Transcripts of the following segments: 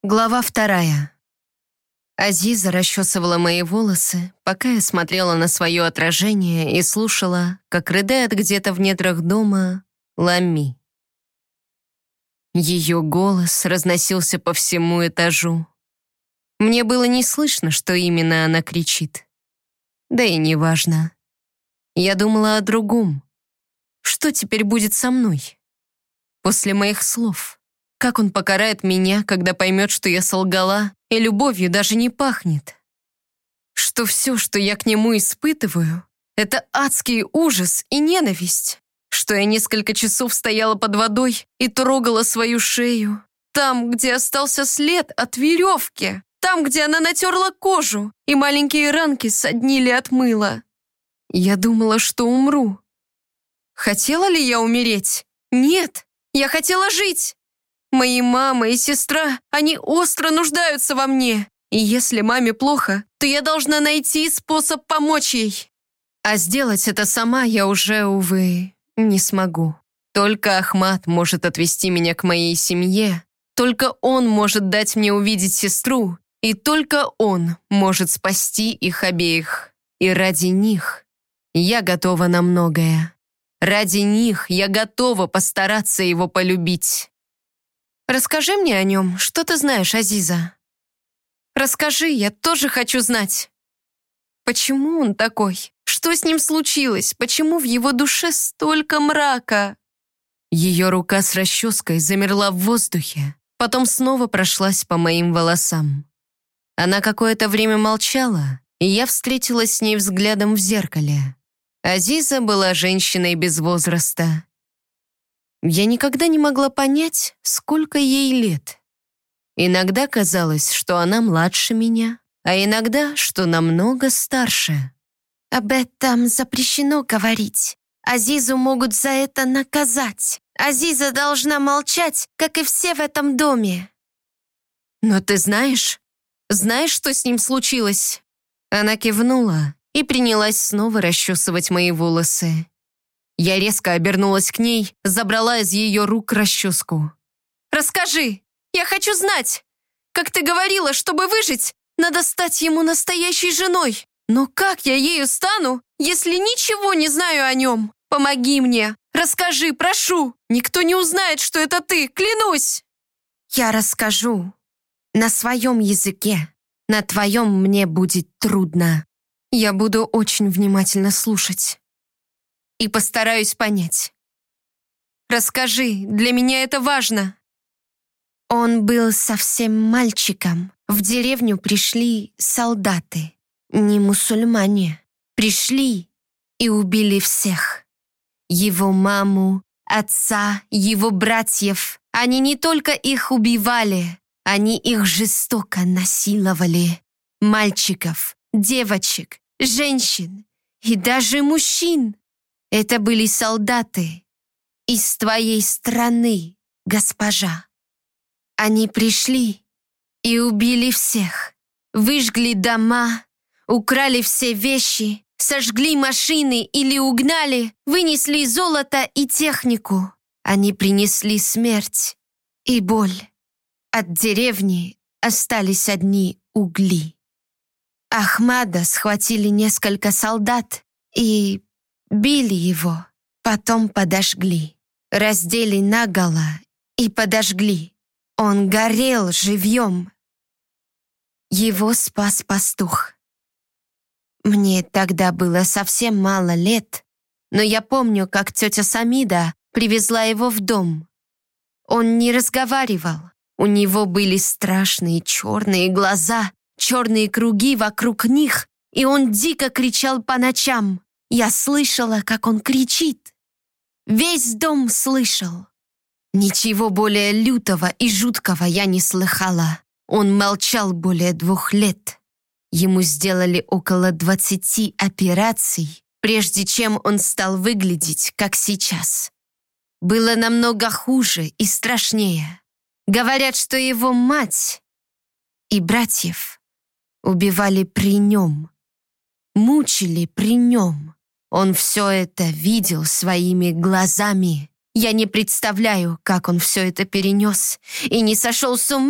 Глава 2. Азиза расчесывала мои волосы, пока я смотрела на свое отражение и слушала, как рыдает где-то в недрах дома Лами. Ее голос разносился по всему этажу. Мне было не слышно, что именно она кричит. Да и неважно. Я думала о другом. Что теперь будет со мной? После моих слов. Как он покарает меня, когда поймет, что я солгала, и любовью даже не пахнет? Что все, что я к нему испытываю, это адский ужас и ненависть. Что я несколько часов стояла под водой и трогала свою шею. Там, где остался след от веревки. Там, где она натерла кожу, и маленькие ранки соднили от мыла. Я думала, что умру. Хотела ли я умереть? Нет, я хотела жить. Мои мама и сестра, они остро нуждаются во мне. И если маме плохо, то я должна найти способ помочь ей. А сделать это сама я уже, увы, не смогу. Только Ахмад может отвести меня к моей семье. Только он может дать мне увидеть сестру. И только он может спасти их обеих. И ради них я готова на многое. Ради них я готова постараться его полюбить. Расскажи мне о нем, что ты знаешь, Азиза. Расскажи, я тоже хочу знать. Почему он такой? Что с ним случилось? Почему в его душе столько мрака? Ее рука с расческой замерла в воздухе, потом снова прошлась по моим волосам. Она какое-то время молчала, и я встретилась с ней взглядом в зеркале. Азиза была женщиной без возраста. Я никогда не могла понять, сколько ей лет. Иногда казалось, что она младше меня, а иногда, что намного старше. Об этом запрещено говорить. Азизу могут за это наказать. Азиза должна молчать, как и все в этом доме. Но ты знаешь, что с ним случилось? Она кивнула и принялась снова расчесывать мои волосы. Я резко обернулась к ней, забрала из ее рук расческу. «Расскажи! Я хочу знать! Как ты говорила, чтобы выжить, надо стать ему настоящей женой. Но как я ею стану, если ничего не знаю о нем? Помоги мне! Расскажи, прошу! Никто не узнает, что это ты, клянусь!» Я расскажу. На своем языке. На твоем мне будет трудно. Я буду очень внимательно слушать. И постараюсь понять. Расскажи, для меня это важно. Он был совсем мальчиком. В деревню пришли солдаты, не мусульмане. Пришли и убили всех. Его маму, отца, его братьев. Они не только их убивали, они их жестоко насиловали. Мальчиков, девочек, женщин и даже мужчин. Это были солдаты из твоей страны, госпожа. Они пришли и убили всех, выжгли дома, украли все вещи, сожгли машины или угнали, вынесли золото и технику. Они принесли смерть и боль. От деревни остались одни угли. Ахмада схватили несколько солдат и били его, потом подожгли. Раздели наголо и подожгли. Он горел живьем. Его спас пастух. Мне тогда было совсем мало лет, но я помню, как тетя Самида привезла его в дом. Он не разговаривал. У него были страшные черные глаза, черные круги вокруг них, и он дико кричал по ночам. Я слышала, как он кричит. Весь дом слышал. Ничего более лютого и жуткого я не слыхала. Он молчал более 2 лет. Ему сделали около 20 операций, прежде чем он стал выглядеть, как сейчас. Было намного хуже и страшнее. Говорят, что его мать и братьев убивали при нем, мучили при нем. Он все это видел своими глазами. Я не представляю, как он все это перенес и не сошел с ума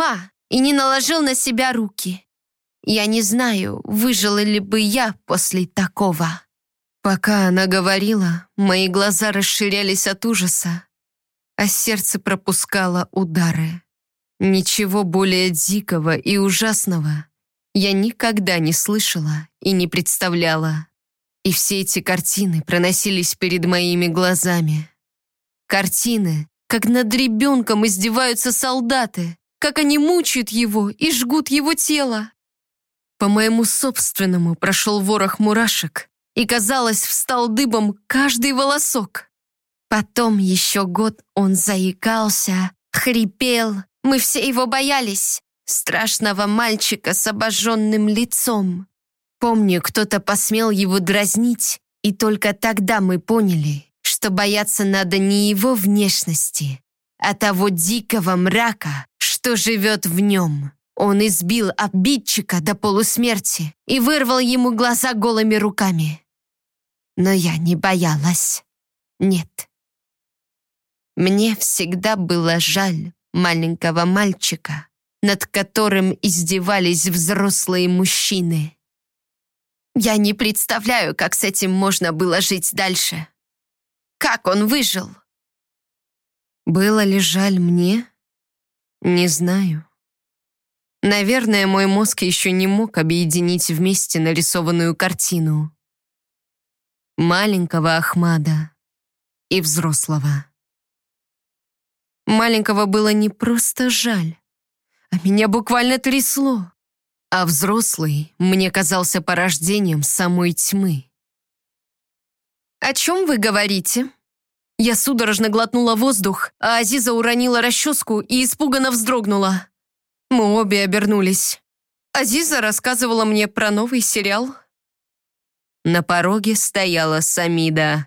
и не наложил на себя руки. Я не знаю, выжила ли бы я после такого». Пока она говорила, мои глаза расширялись от ужаса, а сердце пропускало удары. Ничего более дикого и ужасного я никогда не слышала и не представляла. И все эти картины проносились перед моими глазами. Картины, как над ребенком издеваются солдаты, как они мучают его и жгут его тело. По моему собственному прошел ворох мурашек, и, казалось, встал дыбом каждый волосок. Потом еще год он заикался, хрипел. Мы все его боялись. Страшного мальчика с обожженным лицом. Помню, кто-то посмел его дразнить, и только тогда мы поняли, что бояться надо не его внешности, а того дикого мрака, что живет в нем. Он избил обидчика до полусмерти и вырвал ему глаза голыми руками. Но я не боялась. Нет. Мне всегда было жаль маленького мальчика, над которым издевались взрослые мужчины. Я не представляю, как с этим можно было жить дальше. Как он выжил? Было ли жаль мне? Не знаю. Наверное, мой мозг еще не мог объединить вместе нарисованную картину. Маленького Ахмада и взрослого. Маленького было не просто жаль, а меня буквально трясло. А взрослый мне казался порождением самой тьмы. «О чем вы говорите?» Я судорожно глотнула воздух, а Азиза уронила расческу и испуганно вздрогнула. Мы обе обернулись. Азиза рассказывала мне про новый сериал. На пороге стояла Самида.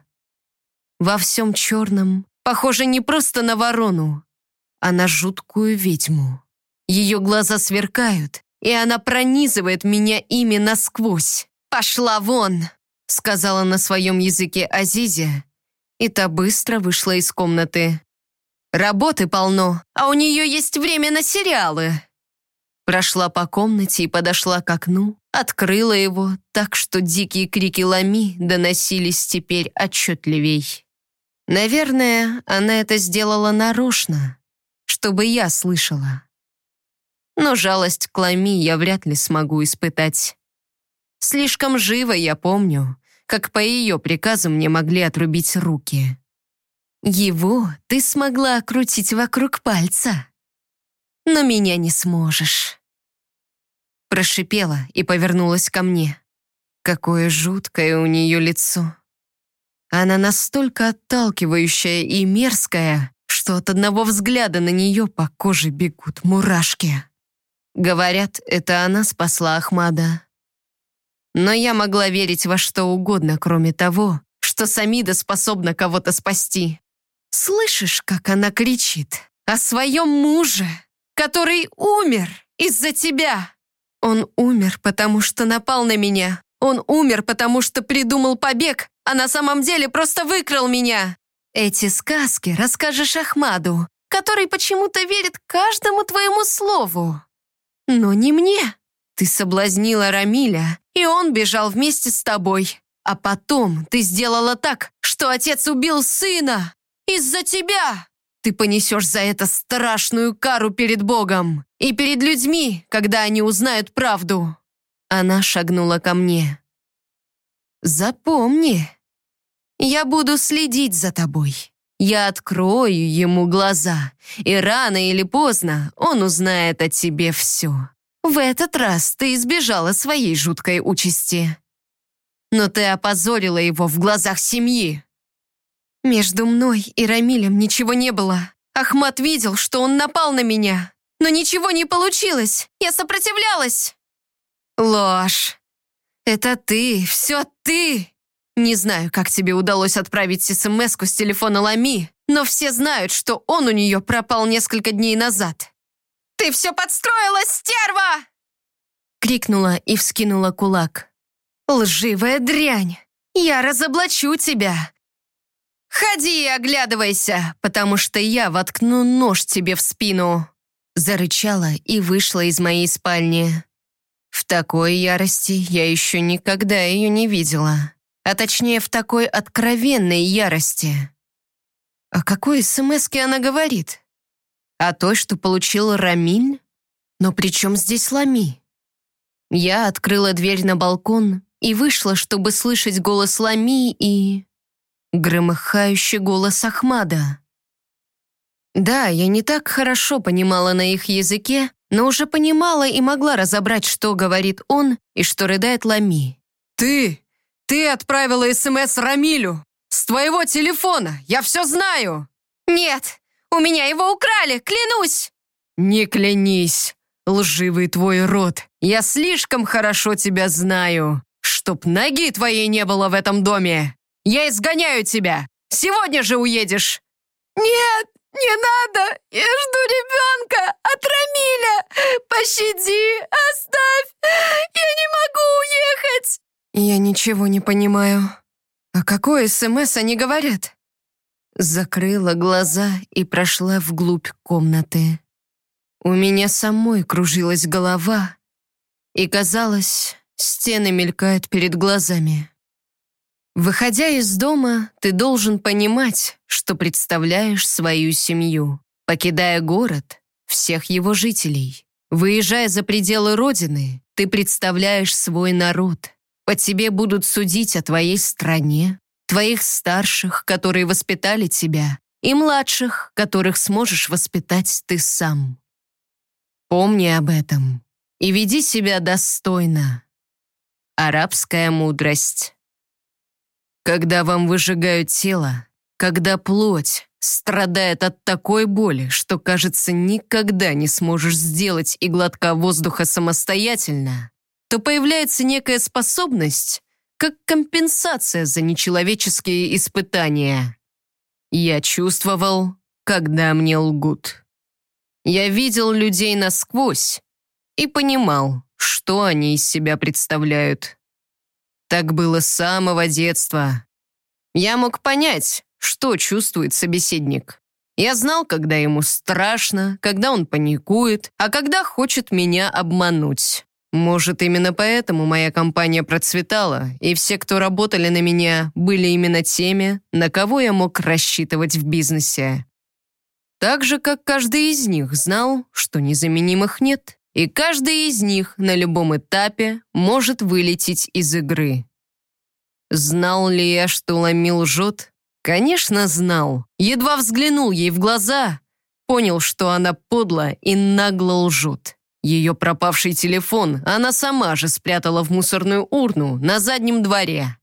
Во всем черном, похоже не просто на ворону, а на жуткую ведьму. Ее глаза сверкают, и она пронизывает меня ими насквозь. «Пошла вон!» — сказала на своем языке Азизе, и та быстро вышла из комнаты. «Работы полно, а у нее есть время на сериалы!» Прошла по комнате и подошла к окну, открыла его так, что дикие крики Лами доносились теперь отчетливей. Наверное, она это сделала нарочно, чтобы я слышала. Но жалость к Лами я вряд ли смогу испытать. Слишком живо я помню, как по ее приказу мне могли отрубить руки. Его ты смогла крутить вокруг пальца, но меня не сможешь. Прошипела и повернулась ко мне. Какое жуткое у нее лицо. Она настолько отталкивающая и мерзкая, что от одного взгляда на нее по коже бегут мурашки. Говорят, это она спасла Ахмада. Но я могла верить во что угодно, кроме того, что Самида способна кого-то спасти. Слышишь, как она кричит о своем муже, который умер из-за тебя? Он умер, потому что напал на меня. Он умер, потому что придумал побег, а на самом деле просто выкрал меня. Эти сказки расскажешь Ахмаду, который почему-то верит каждому твоему слову. Но не мне. Ты соблазнила Рамиля, и он бежал вместе с тобой. А потом ты сделала так, что отец убил сына. Из-за тебя. Ты понесешь за это страшную кару перед Богом и перед людьми, когда они узнают правду». Она шагнула ко мне. «Запомни, я буду следить за тобой. Я открою ему глаза, и рано или поздно он узнает о тебе все. В этот раз ты избежала своей жуткой участи. Но ты опозорила его в глазах семьи». Между мной и Рамилем ничего не было. Ахмад видел, что он напал на меня. Но ничего не получилось. Я сопротивлялась. Ложь. Это ты, все ты. Не знаю, как тебе удалось отправить СМС-ку с телефона Лами, но все знают, что он у нее пропал несколько дней назад. «Ты все подстроила, стерва!» Крикнула и вскинула кулак. «Лживая дрянь! Я разоблачу тебя! Ходи и оглядывайся, потому что я воткну нож тебе в спину!» Зарычала и вышла из моей спальни. В такой ярости я еще никогда ее не видела. А точнее, в такой откровенной ярости. О какой СМС-ке она говорит? О той, что получил Рамиль? Но при чем здесь Лами? Я открыла дверь на балкон и вышла, чтобы слышать голос Лами и... громыхающий голос Ахмада. Да, я не так хорошо понимала на их языке, но уже понимала и могла разобрать, что говорит он и что рыдает Лами. Ты отправила СМС Рамилю! С твоего телефона! Я все знаю!» «Нет, у меня его украли, клянусь!» «Не клянись, лживый твой рот! Я слишком хорошо тебя знаю, чтоб ноги твоей не было в этом доме! Я изгоняю тебя! Сегодня же уедешь!» «Нет, не надо! Я жду ребенка от Рамиля! Пощади, оставь! Я не могу уехать!» Я ничего не понимаю. О какой СМС они говорят? Закрыла глаза и прошла вглубь комнаты. У меня самой кружилась голова, и, казалось, стены мелькают перед глазами. Выходя из дома, ты должен понимать, что представляешь свою семью. Покидая город, всех его жителей. Выезжая за пределы родины, ты представляешь свой народ. По тебе будут судить о твоей стране, твоих старших, которые воспитали тебя, и младших, которых сможешь воспитать ты сам. Помни об этом и веди себя достойно. Арабская мудрость. Когда вам выжигают тело, когда плоть страдает от такой боли, что, кажется, никогда не сможешь сделать и глотка воздуха самостоятельно, то появляется некая способность, как компенсация за нечеловеческие испытания. Я чувствовал, когда мне лгут. Я видел людей насквозь и понимал, что они из себя представляют. Так было с самого детства. Я мог понять, что чувствует собеседник. Я знал, когда ему страшно, когда он паникует, а когда хочет меня обмануть. Может, именно поэтому моя компания процветала, и все, кто работали на меня, были именно теми, на кого я мог рассчитывать в бизнесе. Так же, как каждый из них знал, что незаменимых нет, и каждый из них на любом этапе может вылететь из игры. Знал ли я, что Лами лжет? Конечно, знал. Едва взглянул ей в глаза, понял, что она подло и нагло лжет. Ее пропавший телефон она сама же спрятала в мусорную урну на заднем дворе.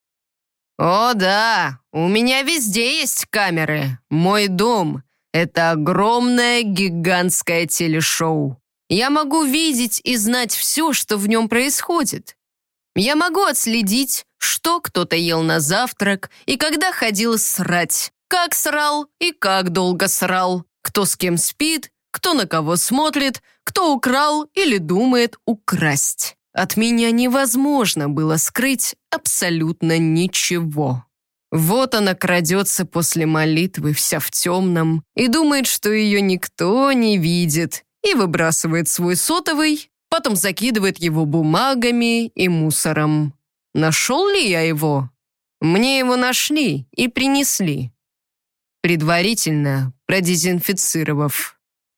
«О да, у меня везде есть камеры. Мой дом — это огромное гигантское телешоу. Я могу видеть и знать все, что в нем происходит. Я могу отследить, что кто-то ел на завтрак и когда ходил срать, как срал и как долго срал, кто с кем спит, кто на кого смотрит, кто украл или думает украсть. От меня невозможно было скрыть абсолютно ничего. Вот она крадется после молитвы, вся в темном, и думает, что ее никто не видит, и выбрасывает свой сотовый, потом закидывает его бумагами и мусором. Нашел ли я его? Мне его нашли и принесли, предварительно продезинфицировав.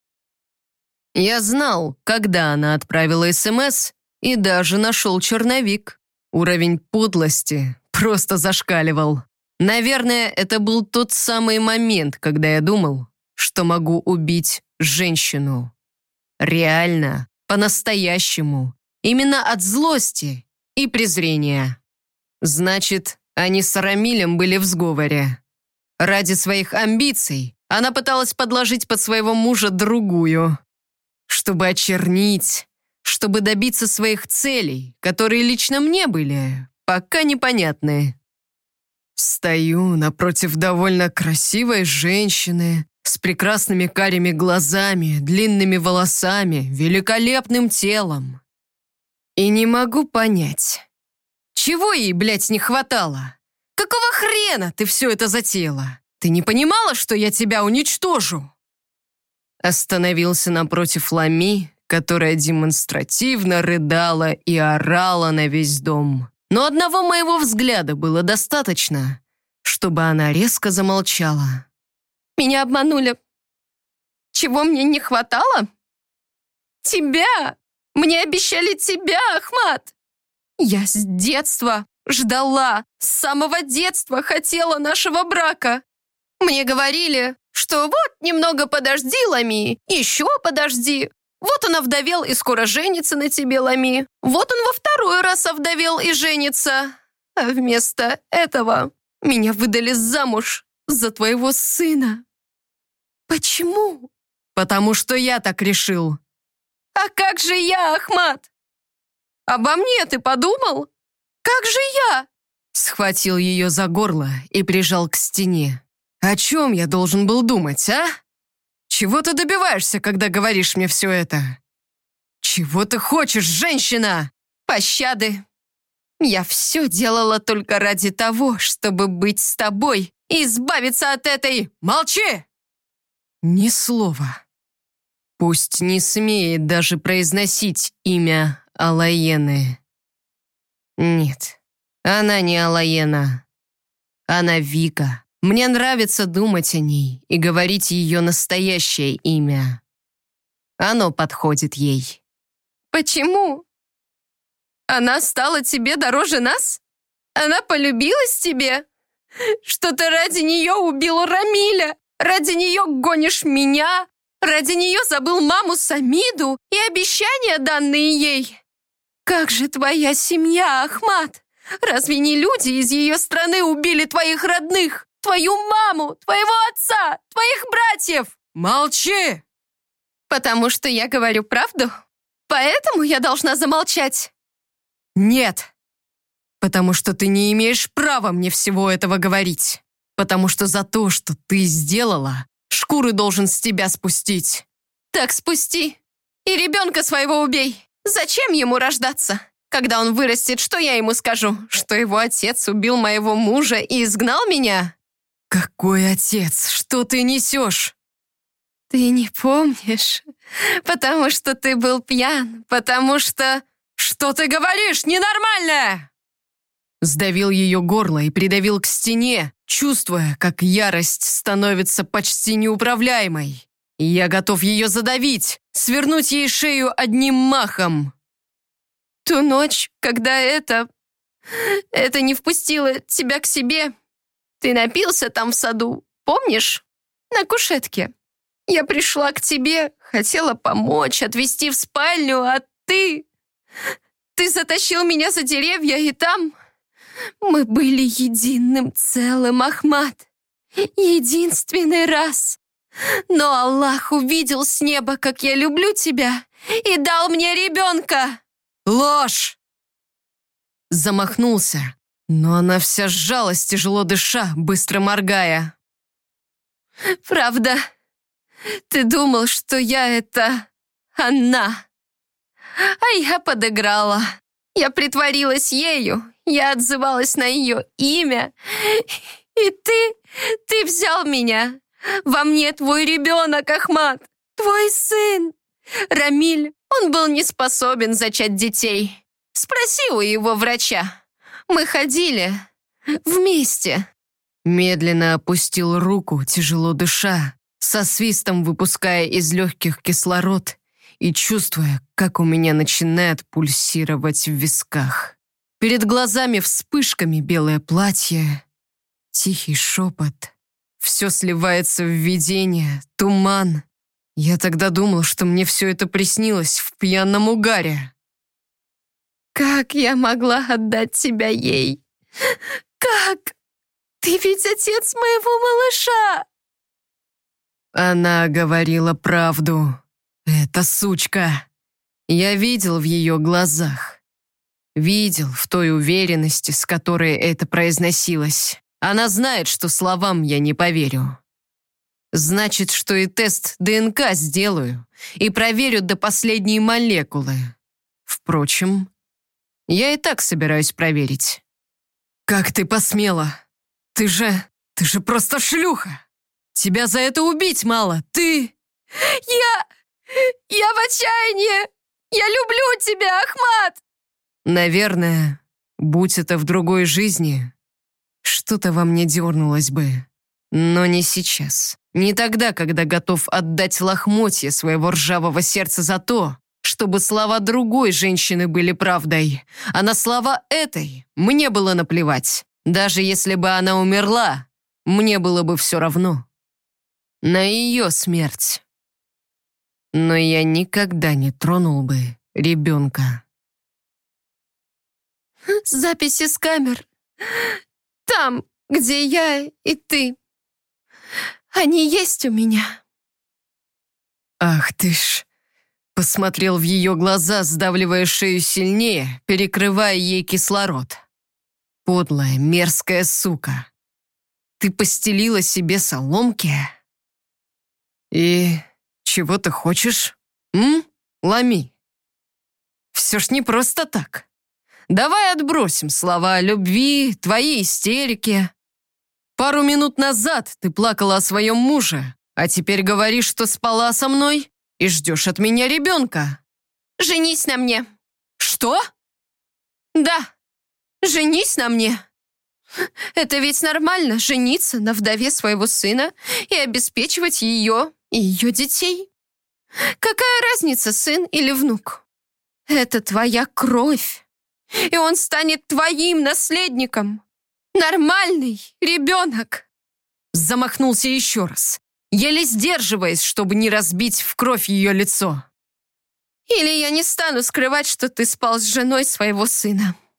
Я знал, когда она отправила СМС, и даже нашел черновик. Уровень подлости просто зашкаливал. Наверное, это был тот самый момент, когда я думал, что могу убить женщину. Реально, по-настоящему. Именно от злости и презрения. Значит, они с Рамилем были в сговоре. Ради своих амбиций она пыталась подложить под своего мужа другую. Чтобы очернить, чтобы добиться своих целей, которые лично мне были пока непонятны. Стою напротив довольно красивой женщины с прекрасными карими глазами, длинными волосами, великолепным телом. И не могу понять, чего ей, блядь, не хватало? Какого хрена ты все это затеяла? Ты не понимала, что я тебя уничтожу? остановился напротив Лами, которая демонстративно рыдала и орала на весь дом. Но одного моего взгляда было достаточно, чтобы она резко замолчала. Меня обманули. Чего мне не хватало? Тебя! Мне обещали тебя, Ахмат! Я с детства ждала, с самого детства хотела нашего брака. Мне говорили, что вот немного подожди, Лами, еще подожди. Вот он овдовел и скоро женится на тебе, Лами. Вот он во второй раз овдовел и женится. А вместо этого меня выдали замуж за твоего сына. Почему? Потому что я так решил. А как же я, Ахмат? Обо мне ты подумал? Как же я? Схватил ее за горло и прижал к стене. О чем я должен был думать, а? Чего ты добиваешься, когда говоришь мне все это? Чего ты хочешь, женщина? Пощады. Я все делала только ради того, чтобы быть с тобой и избавиться от этой... Молчи! Ни слова. Пусть не смеет даже произносить имя Алаены. Нет, она не Алаена. Она Вика. Мне нравится думать о ней и говорить ее настоящее имя. Оно подходит ей. Почему? Она стала тебе дороже нас? Она полюбилась тебе? Что ты ради нее убил Рамиля? Ради нее гонишь меня? Ради нее забыл маму Самиду и обещания, данные ей? Как же твоя семья, Ахмат? Разве не люди из ее страны убили твоих родных? Твою маму, твоего отца, твоих братьев? Молчи! Потому что я говорю правду? Поэтому я должна замолчать? Нет! Потому что ты не имеешь права мне всего этого говорить. Потому что за то, что ты сделала, шкуры должен с тебя спустить. Так спусти. И ребенка своего убей. Зачем ему рождаться? Когда он вырастет, что я ему скажу? Что его отец убил моего мужа и изгнал меня? Какой отец? Что ты несешь? Ты не помнишь? Потому что ты был пьян. Потому что... Что ты говоришь, ненормальное? Сдавил ее горло и придавил к стене, чувствуя, как ярость становится почти неуправляемой. Я готов ее задавить, свернуть ей шею одним махом. Ту ночь, когда это не впустило тебя к себе, ты напился там в саду, помнишь? На кушетке. Я пришла к тебе, хотела помочь, отвезти в спальню, а ты... Ты затащил меня за деревья, и там... Мы были единым целым, Ахмат. Единственный раз. Но Аллах увидел с неба, как я люблю тебя, и дал мне ребенка. Ложь! Замахнулся, но она вся сжалась, тяжело дыша, быстро моргая. Правда? Ты думал, что я это она. А я подыграла. Я притворилась ею. Я отзывалась на ее имя. И ты взял меня. Во мне твой ребенок, Ахмат. Твой сын. Рамиль, он был не способен зачать детей. Спроси у его врача. Мы ходили вместе. Медленно опустил руку, тяжело дыша, со свистом выпуская из легких кислород и чувствуя, как у меня начинает пульсировать в висках. Перед глазами вспышками белое платье, тихий шепот. Все сливается в видение, туман. Я тогда думал, что мне все это приснилось в пьяном угаре. Как я могла отдать тебя ей? Как? Ты ведь отец моего малыша. Она говорила правду. Эта сучка. Я видел в ее глазах. Видел в той уверенности, с которой это произносилось. Она знает, что словам я не поверю. Значит, что и тест ДНК сделаю и проверю до последней молекулы. Впрочем, я и так собираюсь проверить. Как ты посмела? Ты же просто шлюха. Тебя за это убить мало. Ты Я в отчаянии! Я люблю тебя, Ахмат!» Наверное, будь это в другой жизни, что-то во мне дернулось бы. Но не сейчас. Не тогда, когда готов отдать лохмотья своего ржавого сердца за то, чтобы слова другой женщины были правдой. А на слова этой мне было наплевать. Даже если бы она умерла, мне было бы все равно. На ее смерть. Но я никогда не тронул бы ребенка. Записи с камер. Там, где я и ты. Они есть у меня. Ах ты ж. Посмотрел в ее глаза, сдавливая шею сильнее, перекрывая ей кислород. Подлая, мерзкая сука. Ты постелила себе соломки? И чего ты хочешь? Ломи. Все ж не просто так. Давай отбросим слова о любви, твои истерики. Пару минут назад ты плакала о своем муже, а теперь говоришь, что спала со мной и ждешь от меня ребенка. Женись на мне. Что? Да, женись на мне. Это ведь нормально, жениться на вдове своего сына и обеспечивать ее и ее детей. Какая разница, сын или внук? Это твоя кровь, и он станет твоим наследником. Нормальный ребенок. Замахнулся еще раз, еле сдерживаясь, чтобы не разбить в кровь ее лицо. Или я не стану скрывать, что ты спал с женой своего сына.